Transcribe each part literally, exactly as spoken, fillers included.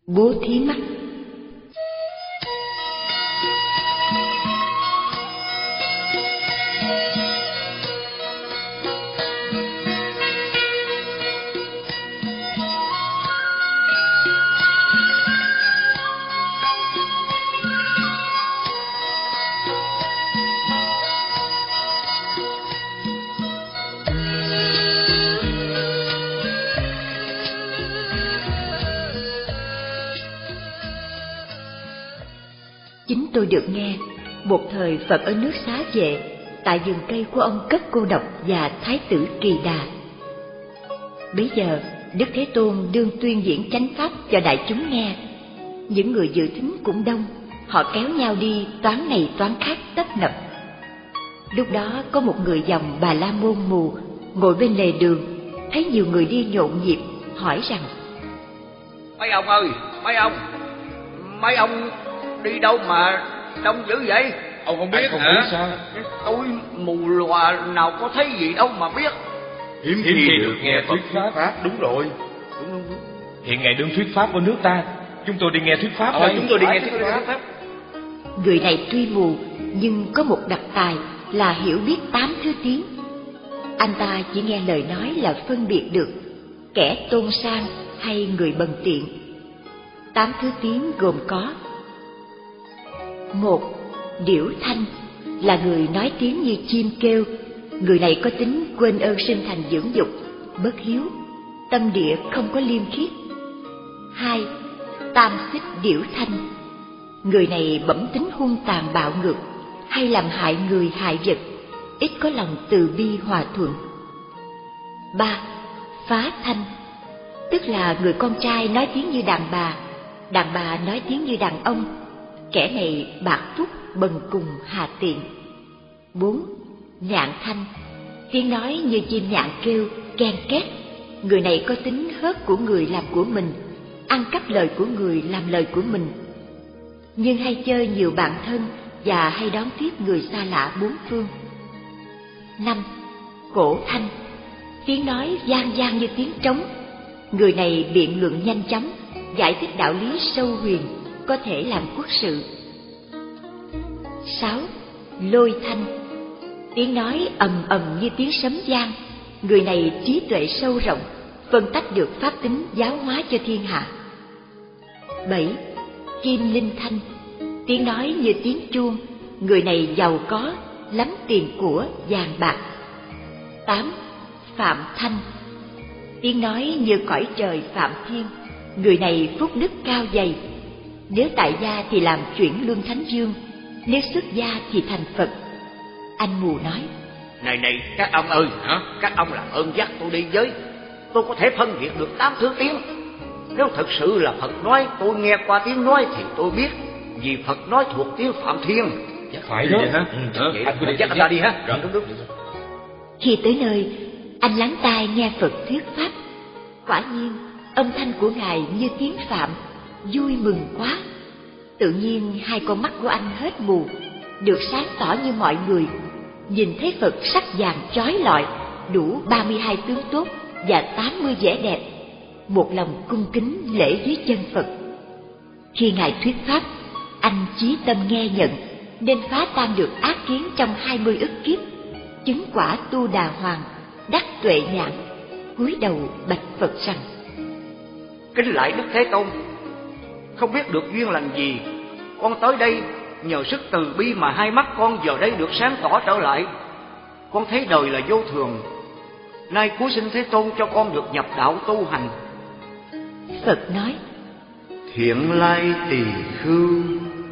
Bố thí mắt. Chính tôi được nghe, một thời Phật ở nước Xá Vệ, tại vườn cây của ông Cất Cô Độc và Thái tử Kỳ Đà. Bấy giờ, Đức Thế Tôn đương tuyên diễn chánh pháp cho đại chúng nghe. Những người dự thính cũng đông, họ kéo nhau đi toán này toán khác tấp nập. Lúc đó có một người dòng Bà La Môn mù ngồi bên lề đường, thấy nhiều người đi nhộn nhịp, hỏi rằng: Mấy ông ơi, mấy ông, mấy ông đi đâu mà đông dữ vậy? Ông không biết không hả? Biết sao? Tôi mù lòa nào có thấy gì đâu mà biết. Hiếm khi được nghe thuyết pháp. pháp. Đúng rồi. Đúng, đúng, đúng. Hiện ngày đương thuyết pháp ở nước ta, chúng tôi đi nghe thuyết pháp. Ờ, chúng tôi đi nghe thuyết pháp. pháp. Người này tuy mù nhưng có một đặc tài là hiểu biết tám thứ tiếng. Anh ta chỉ nghe lời nói là phân biệt được kẻ tôn sang hay người bần tiện. Tám thứ tiếng gồm có: một, điểu thanh, là người nói tiếng như chim kêu. Người này có tính quên ơn sinh thành dưỡng dục, bất hiếu, tâm địa không có liêm khiết. Hai, tam xích điểu thanh, người này bẩm tính hung tàn bạo ngược, hay làm hại người hại vật, ít có lòng từ bi hòa thuận. Ba, phá thanh, tức là người con trai nói tiếng như đàn bà, đàn bà nói tiếng như đàn ông. Kẻ này bạc phúc, bần cùng, hà tiện. Bốn, nhạn thanh, tiếng nói như chim nhạn kêu, ken két. Người này có tính hớt của người làm của mình, ăn cắp lời của người làm lời của mình, nhưng hay chơi nhiều bạn thân và hay đón tiếp người xa lạ bốn phương. Năm, cổ thanh, tiếng nói vang vang như tiếng trống. Người này biện luận nhanh chóng, giải thích đạo lý sâu huyền, có thể làm quốc sự. Sáu, lôi thanh, tiếng nói ầm ầm như tiếng sấm vang. Người này trí tuệ sâu rộng, phân tách được pháp tính giáo hóa cho thiên hạ. Bảy, kim linh thanh, tiếng nói như tiếng chuông. Người này giàu có, lắm tiền của, vàng bạc. Tám, phạm thanh, tiếng nói như cõi trời phạm thiên. Người này phúc đức cao dày, nếu tại gia thì làm chuyển luân thánh dương, nếu xuất gia thì thành Phật. Anh mù nói: Này này các ông ơi, hả? Các ông làm ơn dắt tôi đi với. Tôi có thể phân biệt được tám thứ tiếng. Nếu thật sự là Phật nói, tôi nghe qua tiếng nói thì tôi biết, vì Phật nói thuộc tiếng Phạm Thiên. Dạ, phải đó. Vậy hả? Ừ, vậy anh cứ đi, dắt anh ta đi ha. Rồi, đúng đúng. Khi tới nơi, anh lắng tai nghe Phật thuyết pháp. Quả nhiên âm thanh của Ngài như tiếng Phạm, vui mừng quá. Tự nhiên hai con mắt của anh hết mù, được sáng tỏ như mọi người, nhìn thấy Phật sắc vàng chói lọi, đủ ba mươi hai tướng tốt và tám mươi vẻ đẹp, một lòng cung kính lễ dưới chân Phật. Khi Ngài thuyết pháp, anh chí tâm nghe nhận, nên phá tan được ác kiến trong hai mươi ức kiếp, chứng quả Tu Đà Hoàng, đắc tuệ nhãn, cúi đầu bạch Phật rằng: Kính lạy Đức Thế Tôn, không biết được duyên lành gì, con tới đây nhờ sức từ bi mà hai mắt con giờ đây được sáng tỏ trở lại. Con thấy đời là vô thường, nay cuối xin Thế Tôn cho con được nhập đạo tu hành. Phật nói: Thiện lai tỳ khưu.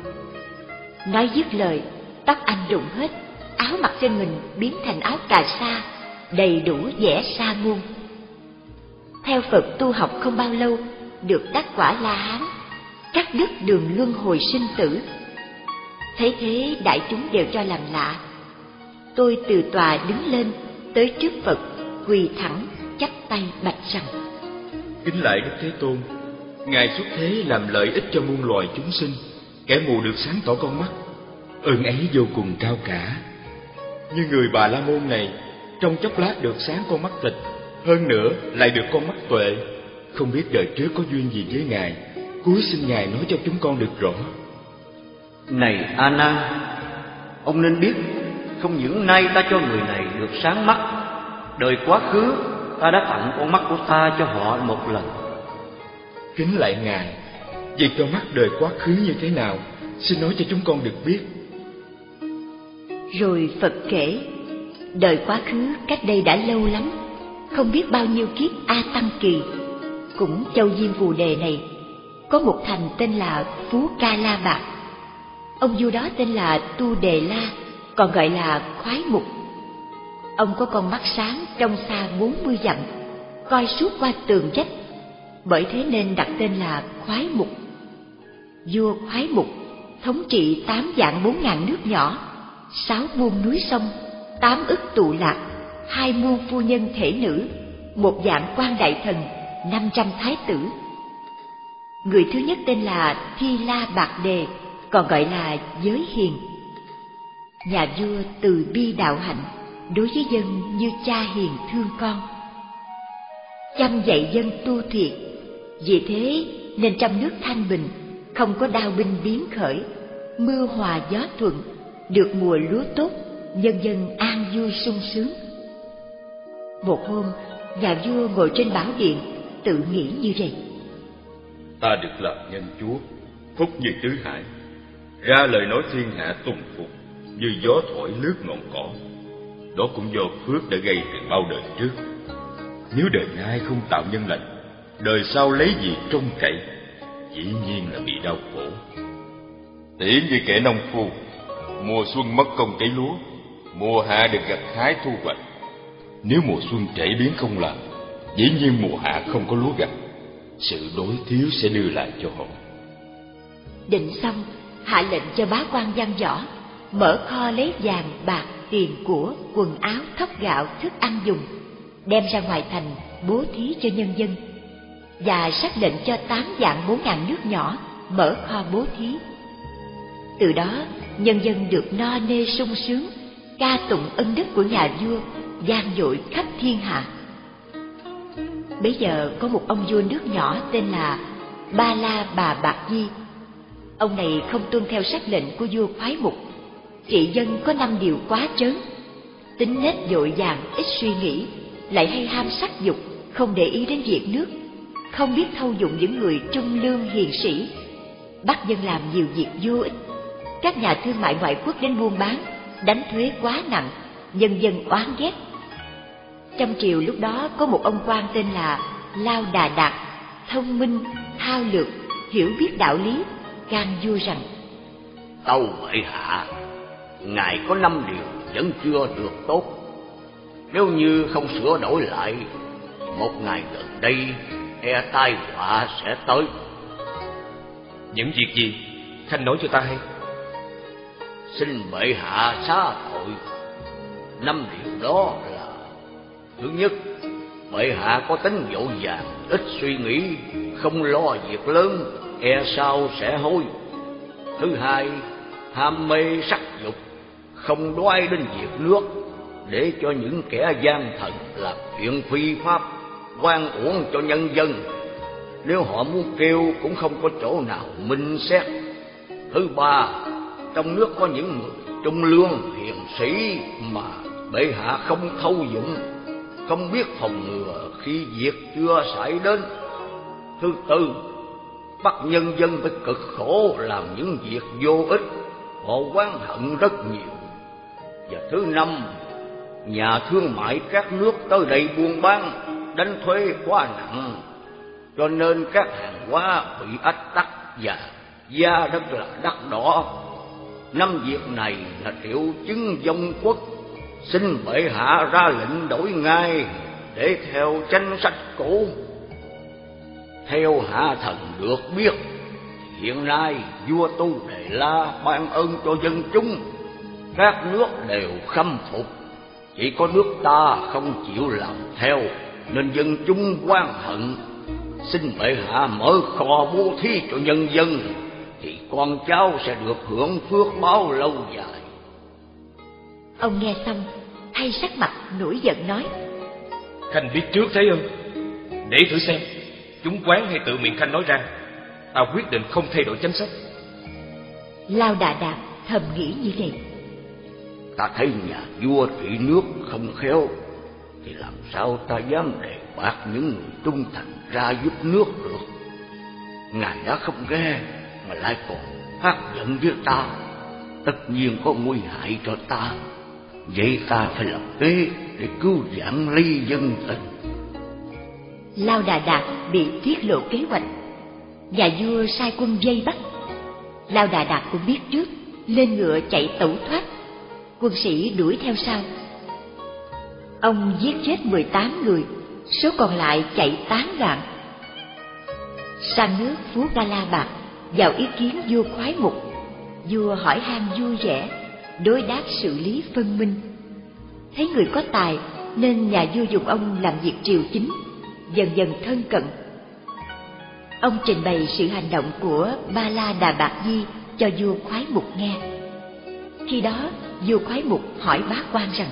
Nói dứt lời, tóc anh rụng hết, áo mặc trên mình biến thành áo cà sa, đầy đủ vẻ sa môn. Theo Phật tu học không bao lâu, được đắc quả La Hán, cắt đứt đường luân hồi sinh tử. Thấy thế đại chúng đều cho làm lạ. Tôi từ tòa đứng lên, tới trước Phật, quỳ thẳng, chắp tay bạch rằng: Kính lạy Đức Thế Tôn, Ngài xuất thế làm lợi ích cho muôn loài chúng sinh, kẻ mù được sáng tỏ con mắt, ơn ấy vô cùng cao cả. Như người Bà La Môn này, trong chốc lát được sáng con mắt thịt, hơn nữa lại được con mắt tuệ, không biết đời trước có duyên gì với Ngài, Cúi xin Ngài nói cho chúng con được rõ. Này A Nan, ông nên biết, không những nay ta cho người này được sáng mắt, đời quá khứ ta đã tặng con mắt của ta cho họ một lần. Kính lạy Ngài, việc cho mắt đời quá khứ như thế nào, xin nói cho chúng con được biết. Rồi Phật kể, đời quá khứ cách đây đã lâu lắm, không biết bao nhiêu kiếp A Tăng Kỳ. Cũng châu Diêm Phù Đề này có một thành tên là Phú Ca La Bạc. Ông vua đó tên là Tu Đề La, còn gọi là Khoái Mục. Ông có con mắt sáng trông xa bốn mươi dặm, coi suốt qua tường vách, bởi thế nên đặt tên là Khoái Mục. Vua Khoái Mục thống trị tám vạn bốn ngàn nước nhỏ, sáu muôn núi sông, tám ức tụ lạc, hai muôn phu nhân thể nữ, một vạn quan đại thần, năm trăm thái tử. Người thứ nhất tên là Thi La Bạc Đề, còn gọi là Giới Hiền. Nhà vua từ bi đạo hạnh, đối với dân như cha hiền thương con, chăm dạy dân tu thiệt. Vì thế nên trong nước thanh bình, không có đao binh biến khởi, mưa hòa gió thuận, được mùa lúa tốt, nhân dân an vui sung sướng. Một hôm, nhà vua ngồi trên bảo điện, tự nghĩ như vậy: Ta được làm nhân chúa, phúc như tứ hải, ra lời nói thiên hạ tùng phục, như gió thổi lướt ngọn cỏ. Đó cũng do phước đã gây từ bao đời trước. Nếu đời nay không tạo nhân lành, đời sau lấy gì trông cậy, dĩ nhiên là bị đau khổ. Tỉ như kẻ nông phu, mùa xuân mất công cấy lúa, mùa hạ được gặt hái thu hoạch. Nếu mùa xuân trễ biến không làm, dĩ nhiên mùa hạ không có lúa gặt, sự đối thiếu sẽ đưa lại cho họ. Định xong, hạ lệnh cho bá quan văn võ mở kho lấy vàng bạc, tiền của, quần áo, thóc gạo, thức ăn dùng, đem ra ngoài thành bố thí cho nhân dân, và sắc lệnh cho tám vạn bốn ngàn nước nhỏ mở kho bố thí. Từ đó nhân dân được no nê sung sướng, ca tụng ân đức của nhà vua vang dội khắp thiên hạ. Bấy giờ có một ông vua nước nhỏ tên là Ba La Bà Bạc Di. Ông này không tuân theo sắc lệnh của vua Khoái Mục, trị dân có năm điều quá trớn: tính nết vội vàng, ít suy nghĩ, lại hay ham sắc dục, không để ý đến việc nước, không biết thâu dụng những người trung lương hiền sĩ, bắt dân làm nhiều việc vô ích. Các nhà thương mại ngoại quốc đến buôn bán, đánh thuế quá nặng, nhân dân oán ghét. Trong triều lúc đó có một ông quan tên là Lao Đà Đạt, thông minh, thao lược, hiểu biết đạo lý, can vua rằng: Tâu bệ hạ, ngài có năm điều vẫn chưa được tốt. Nếu như không sửa đổi lại, một ngày gần đây e tai họa sẽ tới. Những việc gì? Khanh nói cho ta hay. Xin bệ hạ xá tội. Năm điều đó là: thứ nhất, bệ hạ có tính vội vàng, ít suy nghĩ, không lo việc lớn, e sao sẽ hối. Thứ hai, ham mê sắc dục, không đoái đến việc nước, để cho những kẻ gian thần làm chuyện phi pháp, oan uổng cho nhân dân. Nếu họ muốn kêu cũng không có chỗ nào minh xét. Thứ ba, trong nước có những người trung lương hiền sĩ mà bệ hạ không thâu dụng, không biết phòng ngừa khi việc chưa xảy đến. Thứ tư, bắt nhân dân phải cực khổ làm những việc vô ích, họ oán hận rất nhiều. Và thứ năm, nhà thương mại các nước tới đây buôn bán, đánh thuế quá nặng, cho nên các hàng hóa bị ách tắc và giá rất là đắt đỏ. Năm việc này là triệu chứng vong quốc, xin bệ hạ ra lệnh đổi ngay để theo danh sách cũ. Theo hạ thần được biết, hiện nay vua Tu Đề La ban ơn cho dân chúng, các nước đều khâm phục, chỉ có nước ta không chịu làm theo, nên dân chúng oán hận. Xin bệ hạ mở kho bố thí cho nhân dân, thì con cháu sẽ được hưởng phước báo lâu dài. Ông nghe xong thay sắc mặt nổi giận nói: Khanh biết trước thấy ư? Để thử xem chúng quán hay tự miệng Khanh nói ra. ta quyết định không thay đổi chính sách. Lao Đà Đạt thầm nghĩ như này: ta thấy nhà vua trị nước không khéo, thì làm sao ta dám đề bạt những người trung thành ra giúp nước được. Ngài đã không ghe mà lại còn phát giận với ta, tất nhiên có nguy hại cho ta. Vậy ta phải làm kế để cứu vãn ly dân tình. Lao Đà Đạt bị tiết lộ kế hoạch, nhà vua sai quân vây bắt. Lao Đà Đạt cũng biết trước, lên ngựa chạy tẩu thoát. Quân sĩ đuổi theo sau. Ông giết chết mười tám người, số còn lại chạy tán loạn. Sang nước Phú Ga La Bạc vào ý kiến vua Khoái Mục. Vua hỏi han vui vẻ, đối đáp xử lý phân minh. Thấy người có tài nên nhà vua dùng ông làm việc triều chính, dần dần thân cận. Ông trình bày sự hành động của Ba La Đà Bạc Di cho vua Khoái Mục nghe. Khi đó vua Khoái Mục hỏi bá quan rằng: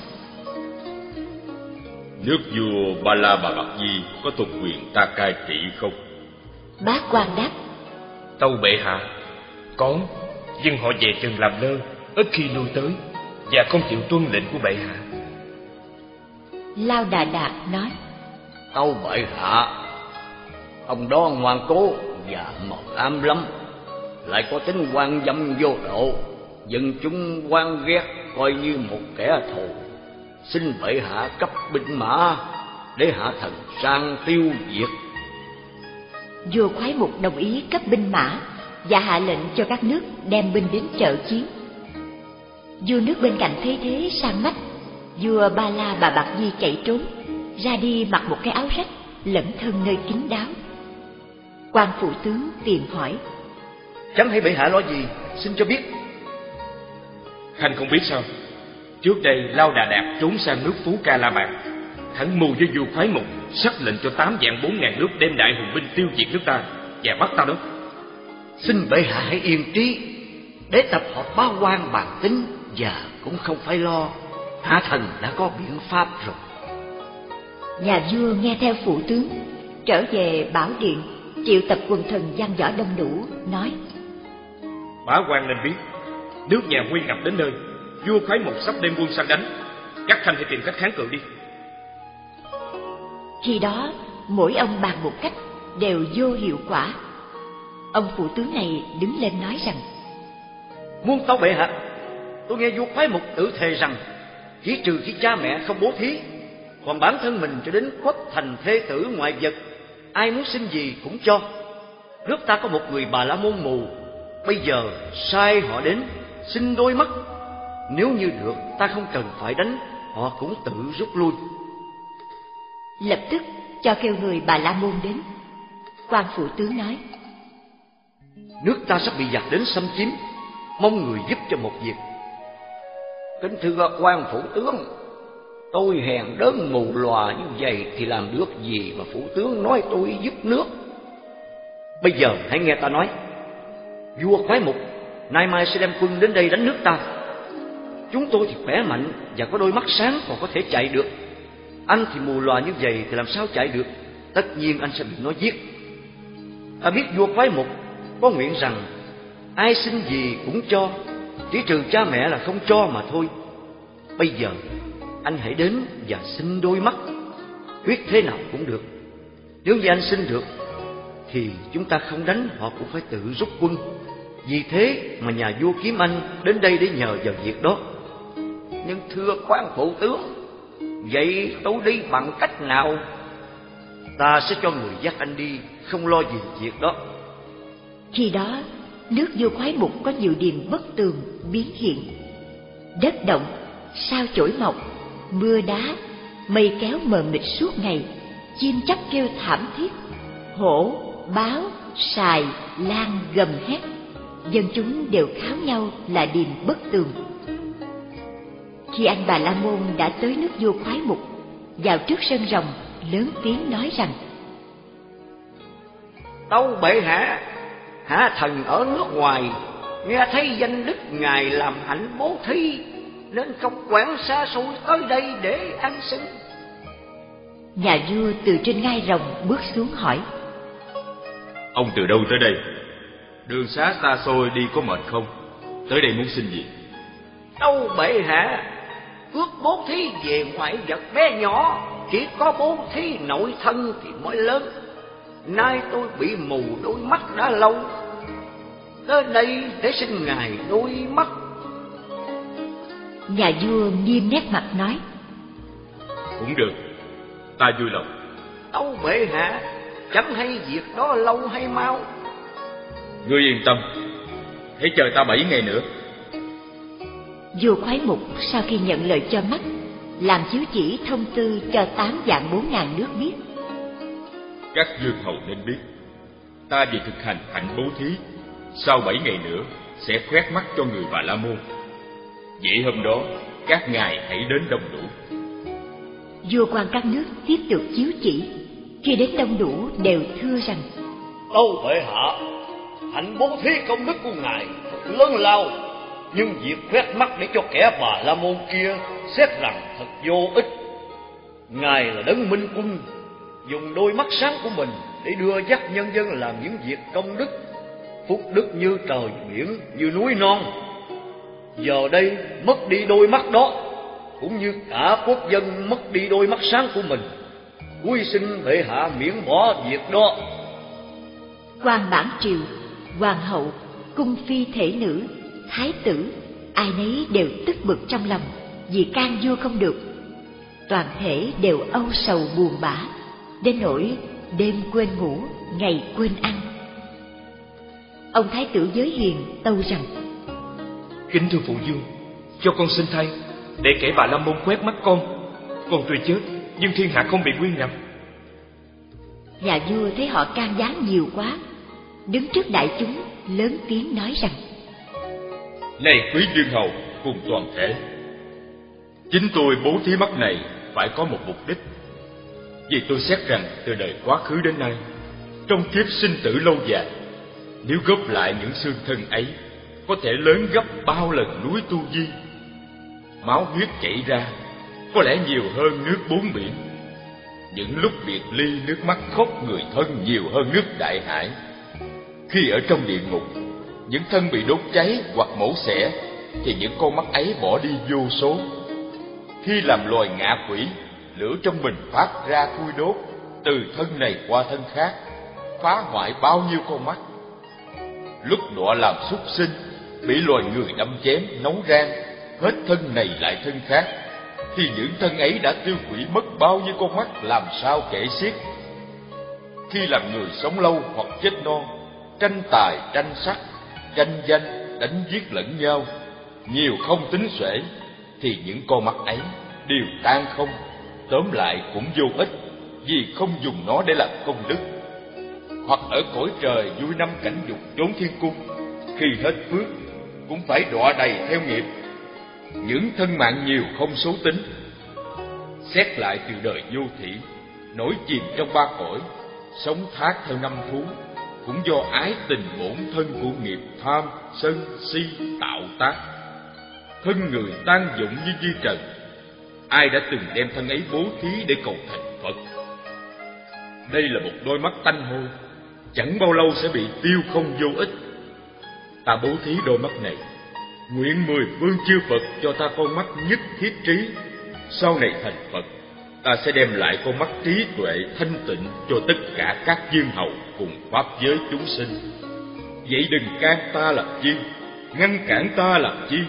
nước vua Ba La Bà Bạc Di có thuộc quyền ta cai trị không? Bá quan đáp: Tâu bệ hạ, có, nhưng họ về chừng làm lơ, ít khi lui tới và không chịu tuân lệnh của bệ hạ. Lao Đà Đạt nói: Tâu bệ hạ, ông đó ngoan cố và màu ám lắm, lại có tính quan dâm vô độ, dân chúng quan ghét coi như một kẻ thù. Xin bệ hạ cấp binh mã để hạ thần sang tiêu diệt. Vua Khoái Mục đồng ý cấp binh mã và hạ lệnh cho các nước đem binh đến trợ chiến. Vua nước bên cạnh thấy thế sang mắt. Vua Ba La Bà Bạc Di chạy trốn, ra đi mặc một cái áo rách, lẩn thân nơi kín đáo. Quan phụ tướng tìm hỏi: Chẳng hay bệ hạ lo gì, xin cho biết. Khanh không biết sao? Trước đây Lao Đà Đạt trốn sang nước Phú Ca La Bạc, hắn mưu với vua Khoái Mục, sắc lệnh cho tám vạn bốn ngàn nước đem đại hùng binh tiêu diệt nước ta và bắt ta đó. Xin bệ hạ hãy yên trí, để tập họp báo quan bàn tính, và cũng không phải lo, hạ thần đã có biện pháp rồi. Nhà vua nghe theo phụ tướng, trở về Bảo Điện, triệu tập quần thần văn võ đông đủ, nói: Bá quan nên biết, nước nhà nguy ngập đến nơi, vua Khoái Mục sắp đem quân sang đánh, các khanh hãy tìm cách kháng cự đi. Khi đó mỗi ông bàn một cách đều vô hiệu quả. Ông phụ tướng này đứng lên nói rằng: Muôn tâu bệ hạ, tôi nghe vua Khoái Mục tự thề rằng chỉ trừ khi cha mẹ không bố thí, còn bản thân mình cho đến khuất thành thê tử ngoại vật, ai muốn xin gì cũng cho. Nước ta có một người Bà La Môn mù, bây giờ sai họ đến xin đôi mắt. Nếu như được, ta không cần phải đánh, họ cũng tự rút lui. Lập tức cho kêu người Bà La Môn đến. Quan phụ tướng nói: Nước ta sắp bị giặc đến xâm chiếm, mong người giúp cho một việc. Kính thưa quan phủ tướng, tôi hèn đớn mù lòa như vậy thì làm được gì mà phủ tướng nói tôi giúp nước. Bây giờ hãy nghe ta nói. Vua Khoái Mục nay mai sẽ đem quân đến đây đánh nước ta. Chúng tôi thì khỏe mạnh và có đôi mắt sáng, còn có thể chạy được. Anh thì mù lòa như vậy thì làm sao chạy được? Tất nhiên anh sẽ bị nó giết. Ta biết vua Khoái Mục có nguyện rằng ai xin gì cũng cho, chỉ trừ cha mẹ là không cho mà thôi. Bây giờ anh hãy đến và xin đôi mắt, quyết thế nào cũng được. Nếu như anh xin được thì chúng ta không đánh, họ cũng phải tự rút quân. Vì thế mà nhà vua kiếm anh đến đây để nhờ vào việc đó. Nhưng thưa quan phụ tướng, vậy tôi đi bằng cách nào? Ta sẽ cho người dắt anh đi, không lo gì việc đó. Khi đó nước vua Khoái Mục có nhiều điềm bất tường biến hiện. Đất động, sao chổi mọc, mưa đá, mây kéo mờ mịt suốt ngày, chim chóc kêu thảm thiết, hổ, báo, sài, lan gầm hét. Dân chúng đều kháo nhau là điềm bất tường. Khi anh Bà La Môn đã tới nước vua Khoái Mục, vào trước sân rồng, lớn tiếng nói rằng: Tâu bệ hạ, hạ thần ở nước ngoài nghe thấy danh đức ngài làm hạnh bố thí, nên không quản xa xôi tới đây để ăn xin. Nhà vua từ trên ngai rồng bước xuống hỏi: Ông từ đâu tới đây? Đường xá xa xôi đi có mệt không? Tới đây muốn xin gì? Đâu bệ hạ, ước bố thí về ngoại vật bé nhỏ, chỉ có bố thí nội thân thì mới lớn. Nay tôi bị mù đôi mắt đã lâu, tới đây để xin ngài đôi mắt. Nhà vua nghiêm nét mặt nói: Cũng được, ta vui lòng. Tâu bệ hạ, chẳng hay việc đó lâu hay mau. Ngươi yên tâm, hãy chờ ta bảy ngày nữa. Vua Khoái Mục sau khi nhận lời cho mắt, làm chiếu chỉ thông tư cho tám vạn bốn ngàn nước biết. Các vương hầu nên biết, ta vì thực hành hạnh bố thí, sau bảy ngày nữa sẽ khoét mắt cho người Bà La Môn. Vậy hôm đó các ngài hãy đến đông đủ. Vua quan các nước tiếp tục chiếu chỉ. Khi đến đông đủ đều thưa rằng: Tâu bệ hạ, hạnh bố thí công đức của ngài thật lớn lao, nhưng việc khoét mắt để cho kẻ Bà La Môn kia xét rằng thật vô ích. Ngài là đấng minh quân, dùng đôi mắt sáng của mình để đưa dắt nhân dân làm những việc công đức, phúc đức như trời biển, như núi non. Giờ đây mất đi đôi mắt đó, cũng như cả quốc dân mất đi đôi mắt sáng của mình. Cuối xin bệ hạ miễn bỏ việc đó. Quan bản triều, hoàng hậu, cung phi thể nữ, thái tử, ai nấy đều tức bực trong lòng vì can vua không được. Toàn thể đều âu sầu buồn bã, đến nỗi đêm quên ngủ, ngày quên ăn. Ông thái tử Giới Hiền tâu rằng: Kính thưa phụ vương, cho con xin thay, để kẻ Bà La Môn quét mắt con. Con tuy chết, nhưng thiên hạ không bị nguy ngập. Nhà vua thấy họ can gián nhiều quá, đứng trước đại chúng lớn tiếng nói rằng: Này quý vương hầu cùng toàn thể, chính tôi bố thí mắt này phải có một mục đích. Vì tôi xét rằng từ đời quá khứ đến nay, trong kiếp sinh tử lâu dài, nếu góp lại những xương thân ấy, có thể lớn gấp bao lần núi Tu Di. Máu huyết chảy ra có lẽ nhiều hơn nước bốn biển. Những lúc biệt ly, nước mắt khóc người thân nhiều hơn nước đại hải. Khi ở trong địa ngục, những thân bị đốt cháy hoặc mổ xẻ, thì những con mắt ấy bỏ đi vô số. Khi làm loài ngạ quỷ, lửa trong mình phát ra thui đốt, từ thân này qua thân khác, phá hoại bao nhiêu con mắt. Lúc đọa làm súc sinh, bị loài người đâm chém, nấu rang, hết thân này lại thân khác, thì những thân ấy đã tiêu hủy mất bao nhiêu con mắt làm sao kể xiết. Khi làm người sống lâu hoặc chết non, tranh tài tranh sắc, tranh danh, đánh giết lẫn nhau, nhiều không tính xuể, thì những con mắt ấy đều tan không, tóm lại cũng vô ích, vì không dùng nó để làm công đức. Hoặc ở cõi trời vui năm cảnh dục trốn thiên cung, khi hết phước cũng phải đọa đầy theo nghiệp. Những thân mạng nhiều không số tính. Xét lại từ đời vô thủy, nổi chìm trong ba cõi, sống thác theo năm thú, cũng do ái tình bổn thân của nghiệp tham, sân, si tạo tác. Thân người tan dụng như di trần, ai đã từng đem thân ấy bố thí để cầu thành Phật? Đây là một đôi mắt tanh hôi, chẳng bao lâu sẽ bị tiêu không vô ích. Ta bố thí đôi mắt này, nguyện mười phương chư Phật cho ta con mắt nhất thiết trí. Sau này thành Phật, ta sẽ đem lại con mắt trí tuệ thanh tịnh cho tất cả các vương hầu cùng pháp giới chúng sinh. Vậy đừng can ta làm chi, ngăn cản ta làm chi.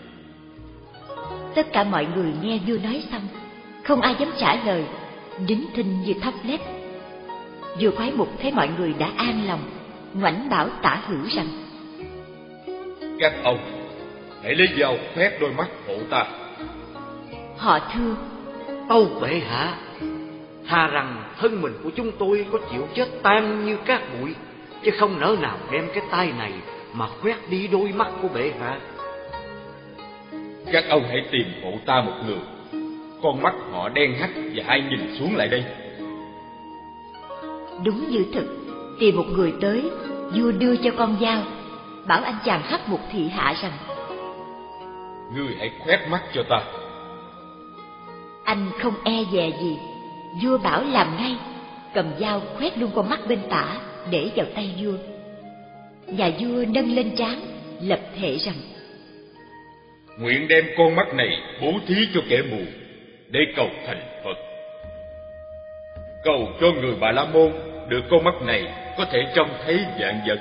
Tất cả mọi người nghe vua nói xong, không ai dám trả lời, nín thinh như thóc lép. Vua Khoái Mục thấy mọi người đã an lòng, ngoảnh bảo Tả Hữu rằng: Các ông hãy lấy dao khoét đôi mắt hộ ta. Họ thưa: Tâu bệ hạ, thà rằng thân mình của chúng tôi có chịu chết tan như cát bụi, chứ không nỡ nào đem cái tay này mà khoét đi đôi mắt của bệ hạ. Các ông hãy tìm hộ ta một người, con mắt họ đen hắt và hay nhìn xuống lại đây. Đúng như thực, tìm một người tới, vua đưa cho con dao, bảo anh chàng Hắc Mục thị hạ rằng: Ngươi hãy khoét mắt cho ta. Anh không e dè gì, vua bảo làm ngay, cầm dao khoét luôn con mắt bên tả, để vào tay vua. Nhà vua nâng lên trán, lập thệ rằng: Nguyện đem con mắt này bố thí cho kẻ mù để cầu thành Phật. Cầu cho người Bà La Môn được con mắt này có thể trông thấy vạn vật.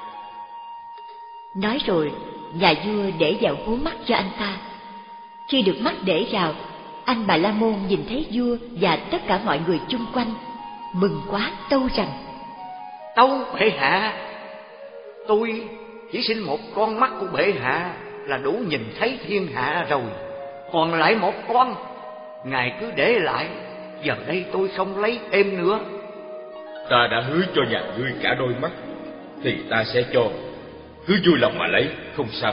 Nói rồi, nhà vua để vào hố mắt cho anh ta. Khi được mắt để vào, anh Bà La Môn nhìn thấy vua và tất cả mọi người chung quanh, mừng quá tâu rằng: Tâu bệ hạ, tôi chỉ xin một con mắt của bệ hạ là đủ nhìn thấy thiên hạ rồi, còn lại một con ngài cứ để lại, giờ đây tôi không lấy thêm nữa. Ta đã hứa cho nhà ngươi cả đôi mắt, thì ta sẽ cho, cứ vui lòng mà lấy, không sao.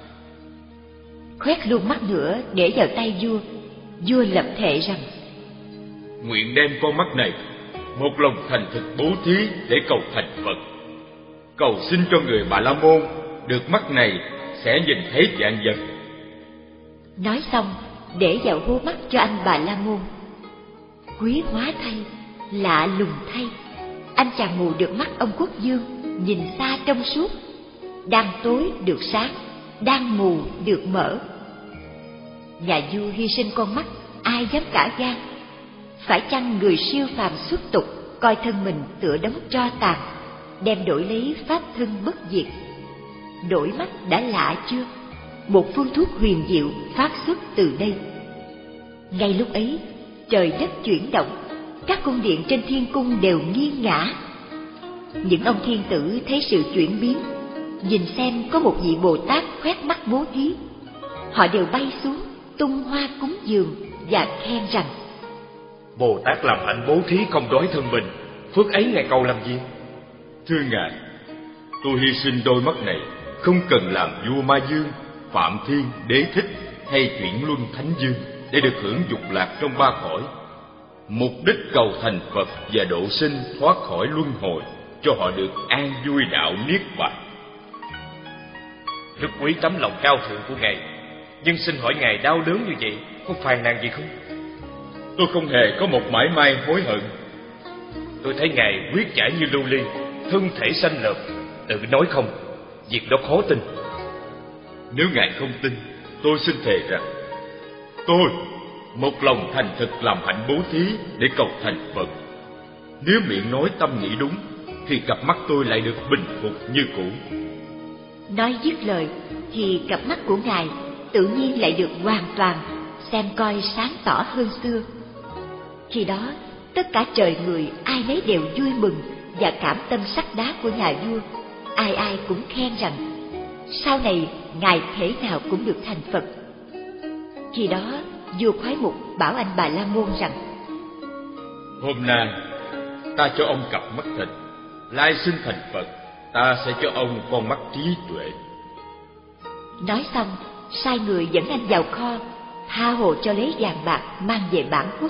Khoét luôn mắt nữa để vào tay vua. Vua lập thệ rằng: Nguyện đem con mắt này một lòng thành thực bố thí để cầu thành Phật. Cầu xin cho người Bà La Môn được mắt này sẽ nhìn thấy vạn vật. Nói xong, để vào hố mắt cho anh Bà La Môn. Quý hóa thay, lạ lùng thay, anh chàng mù được mắt ông quốc vương, nhìn xa trong suốt, đang tối được sáng, đang mù được mở. Nhà vua hy sinh con mắt, ai dám cả gan? Phải chăng người siêu phàm xuất tục coi thân mình tựa đống tro tàn, đem đổi lấy pháp thân bất diệt? Đổi mắt đã lạ chưa? Một phương thuốc huyền diệu phát xuất từ đây. Ngay lúc ấy, trời đất chuyển động, các cung điện trên thiên cung đều nghiêng ngã. Những ông thiên tử thấy sự chuyển biến, nhìn xem có một vị Bồ Tát khoét mắt bố thí, họ đều bay xuống tung hoa cúng dường và khen rằng: Bồ Tát làm hạnh bố thí không đói thân mình, phước ấy ngài cầu làm gì? Thưa ngài, tôi hy sinh đôi mắt này không cần làm vua Ma Dương, Phạm Thiên, Đế Thích hay chuyển luân Thánh Dương để được hưởng dục lạc trong ba cõi. Mục đích cầu thành Phật và độ sinh thoát khỏi luân hồi, cho họ được an vui đạo niết bàn. Rất quý tấm lòng cao thượng của ngài, nhưng xin hỏi ngài đau đớn như vậy có phàn nàn gì không? Tôi không hề có một mảy may hối hận. Tôi thấy ngài quyết chảy như lưu ly, thân thể xanh lợp, tự nói không, việc đó khó tin. Nếu ngài không tin, tôi xin thề rằng tôi một lòng thành thực làm hạnh bố thí để cầu thành Phật. Nếu miệng nói tâm nghĩ đúng, thì cặp mắt tôi lại được bình phục như cũ. Nói dứt lời thì cặp mắt của ngài tự nhiên lại được hoàn toàn xem coi sáng tỏ hơn xưa. Khi đó tất cả trời người ai nấy đều vui mừng và cảm tâm sắc đá của nhà vua. Ai ai cũng khen rằng sau này ngài thể nào cũng được thành Phật. Khi đó vua Khoái Mục bảo anh Bà La Môn rằng: Hôm nay ta cho ông cặp mắt thịt, lai sinh thành Phật ta sẽ cho ông con mắt trí tuệ. Nói xong, sai người dẫn anh vào kho, tha hồ cho lấy vàng bạc mang về bản quốc.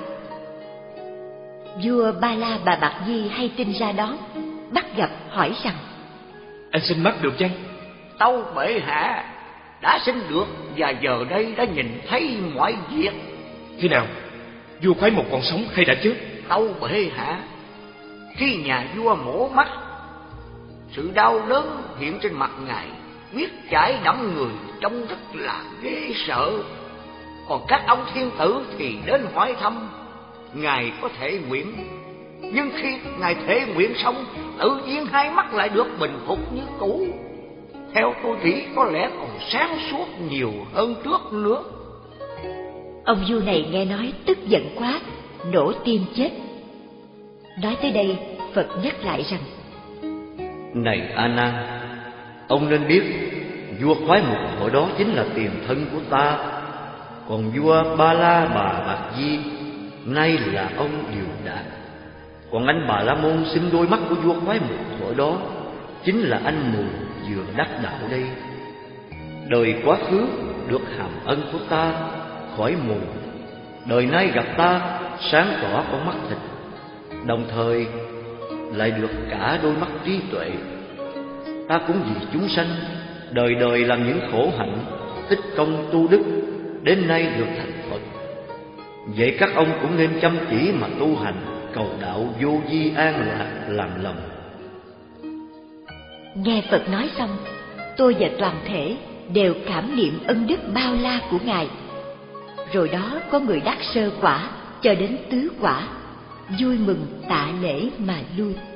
Vua Ba La Bà Bạc Di hay tin ra đón, bắt gặp hỏi rằng: Anh sinh mắt được chăng? Tâu bệ hạ, đã sinh được và giờ đây đã nhìn thấy mọi việc. Thế nào? Vua Khoái Mục còn sống hay đã chết? Tâu bệ hạ, khi nhà vua mổ mắt, sự đau đớn hiện trên mặt ngài huyết chảy đẫm người, trông rất là ghê sợ. Còn các ông thiên tử thì đến hỏi thăm ngài có thể nguyện, nhưng khi ngài thể nguyện xong, tự nhiên hai mắt lại được bình phục như cũ. Theo tôi nghĩ có lẽ còn sáng suốt nhiều hơn trước nữa. Ông vua này nghe nói tức giận quá, nổ tim chết. Nói tới đây, Phật nhắc lại rằng: Này A Nan, ông nên biết vua Khoái Mục hồi đó chính là tiền thân của ta, còn vua Ba La Bà Bạc Di nay là ông Điều Đạt. Còn anh Bà La Môn sinh đôi mắt của vua Khoái Mục hồi đó chính là anh mù vừa đắc đạo đây. Đời quá khứ được hàm ân của ta khỏi mù, đời nay gặp ta sáng tỏ con mắt thịt, đồng thời lại được cả đôi mắt trí tuệ. Ta cũng vì chúng sanh đời đời làm những khổ hạnh, tích công tu đức, đến nay được thành Phật. Vậy các ông cũng nên chăm chỉ mà tu hành, cầu đạo vô vi an lạc làm lòng. Nghe Phật nói xong, tôi và toàn thể đều cảm niệm ân đức bao la của Ngài. Rồi đó có người đắc sơ quả cho đến tứ quả, vui mừng tạ lễ mà lui.